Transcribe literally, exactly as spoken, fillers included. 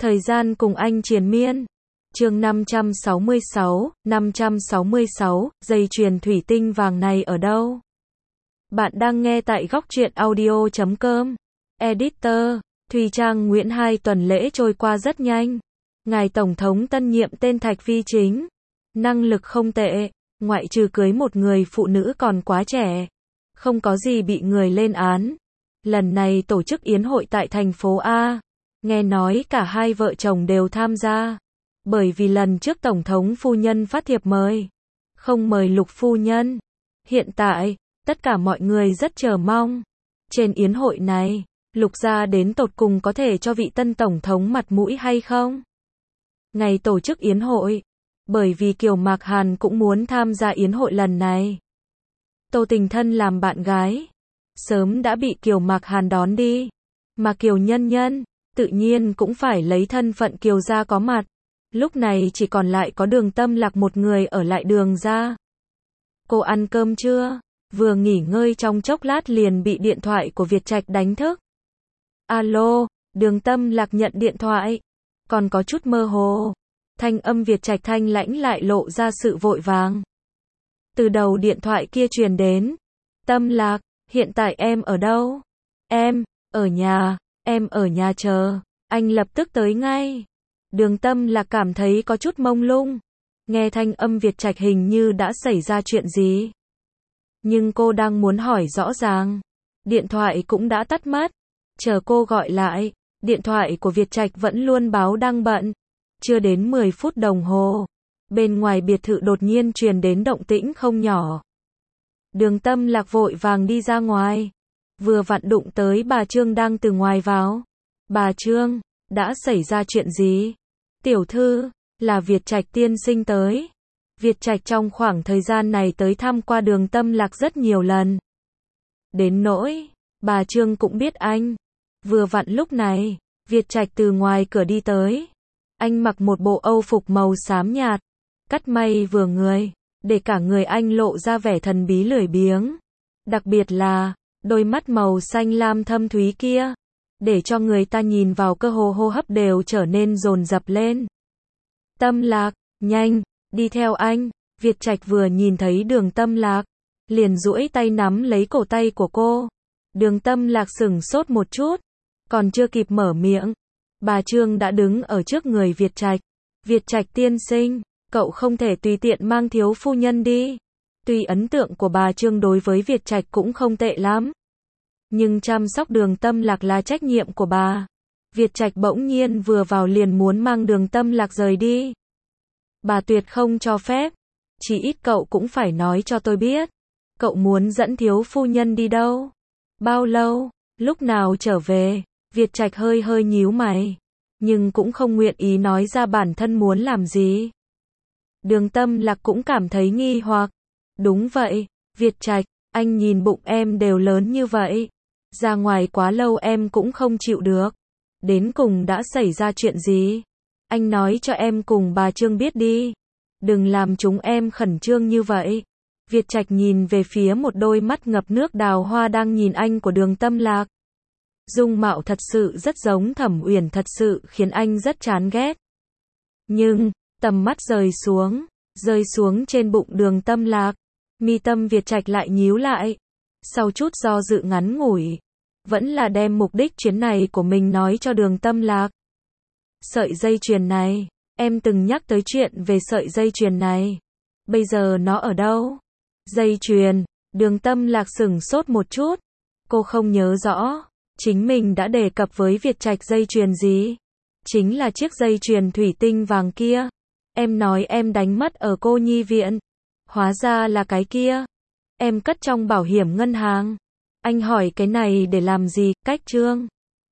Thời gian cùng anh triền miên. Chương năm trăm sáu mươi sáu, năm trăm sáu mươi sáu, dây chuyền thủy tinh vàng này ở đâu? Bạn đang nghe tại góc truyện audio chấm com. Editor, Thùy Trang Nguyễn. Hai tuần lễ trôi qua rất nhanh. Ngài Tổng thống tân nhiệm tên Thạch Phi Chính. Năng lực không tệ, ngoại trừ cưới một người phụ nữ còn quá trẻ. Không có gì bị người lên án. Lần này tổ chức yến hội tại thành phố A. Nghe nói cả hai vợ chồng đều tham gia. Bởi vì lần trước Tổng thống phu nhân phát thiệp mời. Không mời Lục phu nhân. Hiện tại, tất cả mọi người rất chờ mong. Trên yến hội này, Lục gia đến tột cùng có thể cho vị tân Tổng thống mặt mũi hay không? Ngày tổ chức yến hội. Bởi vì Kiều Mạc Hàn cũng muốn tham gia yến hội lần này. Tô Tình Thân làm bạn gái. Sớm đã bị Kiều Mạc Hàn đón đi. Mà Kiều Nhân Nhân, tự nhiên cũng phải lấy thân phận Kiều gia có mặt. Lúc này chỉ còn lại có Đường Tâm Lạc một người ở lại Đường gia. Cô ăn cơm chưa? Vừa nghỉ ngơi trong chốc lát liền bị điện thoại của Việt Trạch đánh thức. Alo, Đường Tâm Lạc nhận điện thoại. Còn có chút mơ hồ. Thanh âm Việt Trạch thanh lãnh lại lộ ra sự vội vàng. Từ đầu điện thoại kia truyền đến. Tâm Lạc, hiện tại em ở đâu? Em, ở nhà, em ở nhà chờ, anh lập tức tới ngay. Đường Tâm Lạc cảm thấy có chút mông lung. Nghe thanh âm Việt Trạch hình như đã xảy ra chuyện gì. Nhưng cô đang muốn hỏi rõ ràng. Điện thoại cũng đã tắt mất. Chờ cô gọi lại, điện thoại của Việt Trạch vẫn luôn báo đang bận. Chưa đến mười phút đồng hồ. Bên ngoài biệt thự đột nhiên truyền đến động tĩnh không nhỏ. Đường Tâm Lạc vội vàng đi ra ngoài. Vừa vặn đụng tới bà Trương đang từ ngoài vào. Bà Trương, đã xảy ra chuyện gì? Tiểu thư, là Việt Trạch tiên sinh tới. Việt Trạch trong khoảng thời gian này tới thăm qua Đường Tâm Lạc rất nhiều lần. Đến nỗi, bà Trương cũng biết anh. Vừa vặn lúc này, Việt Trạch từ ngoài cửa đi tới. Anh mặc một bộ âu phục màu xám nhạt. Cắt may vừa người, để cả người anh lộ ra vẻ thần bí lười biếng. Đặc biệt là, đôi mắt màu xanh lam thâm thúy kia. Để cho người ta nhìn vào cơ hồ hô hấp đều trở nên dồn dập lên. Tâm Lạc, nhanh, đi theo anh. Việt Trạch vừa nhìn thấy Đường Tâm Lạc, liền duỗi tay nắm lấy cổ tay của cô. Đường Tâm Lạc sửng sốt một chút, còn chưa kịp mở miệng, bà Trương đã đứng ở trước người Việt Trạch. Việt Trạch tiên sinh, cậu không thể tùy tiện mang thiếu phu nhân đi. Tuy ấn tượng của bà Trương đối với Việt Trạch cũng không tệ lắm, nhưng chăm sóc Đường Tâm Lạc là trách nhiệm của bà. Việt Trạch bỗng nhiên vừa vào liền muốn mang Đường Tâm Lạc rời đi. Bà tuyệt không cho phép. Chỉ ít cậu cũng phải nói cho tôi biết. Cậu muốn dẫn thiếu phu nhân đi đâu? Bao lâu? Lúc nào trở về? Việt Trạch hơi hơi nhíu mày. Nhưng cũng không nguyện ý nói ra bản thân muốn làm gì. Đường Tâm Lạc cũng cảm thấy nghi hoặc. Đúng vậy, Việt Trạch, anh nhìn bụng em đều lớn như vậy. Ra ngoài quá lâu em cũng không chịu được. Đến cùng đã xảy ra chuyện gì? Anh nói cho em cùng bà Trương biết đi. Đừng làm chúng em khẩn trương như vậy. Việt Trạch nhìn về phía một đôi mắt ngập nước đào hoa đang nhìn anh của Đường Tâm Lạc. Dung mạo thật sự rất giống Thẩm Uyển, thật sự khiến anh rất chán ghét. Nhưng, tầm mắt rời xuống, rơi xuống trên bụng Đường Tâm Lạc. Mi tâm Việt Trạch lại nhíu lại. Sau chút do dự ngắn ngủi, vẫn là đem mục đích chuyến này của mình nói cho Đường Tâm Lạc. Sợi dây chuyền này, em từng nhắc tới chuyện về sợi dây chuyền này. Bây giờ nó ở đâu? Dây chuyền, Đường Tâm Lạc sửng sốt một chút. Cô không nhớ rõ, chính mình đã đề cập với Việt Trạch dây chuyền gì. Chính là chiếc dây chuyền thủy tinh vàng kia. Em nói em đánh mất ở cô nhi viện. Hóa ra là cái kia. Em cất trong bảo hiểm ngân hàng. Anh hỏi cái này để làm gì? Cách Trương.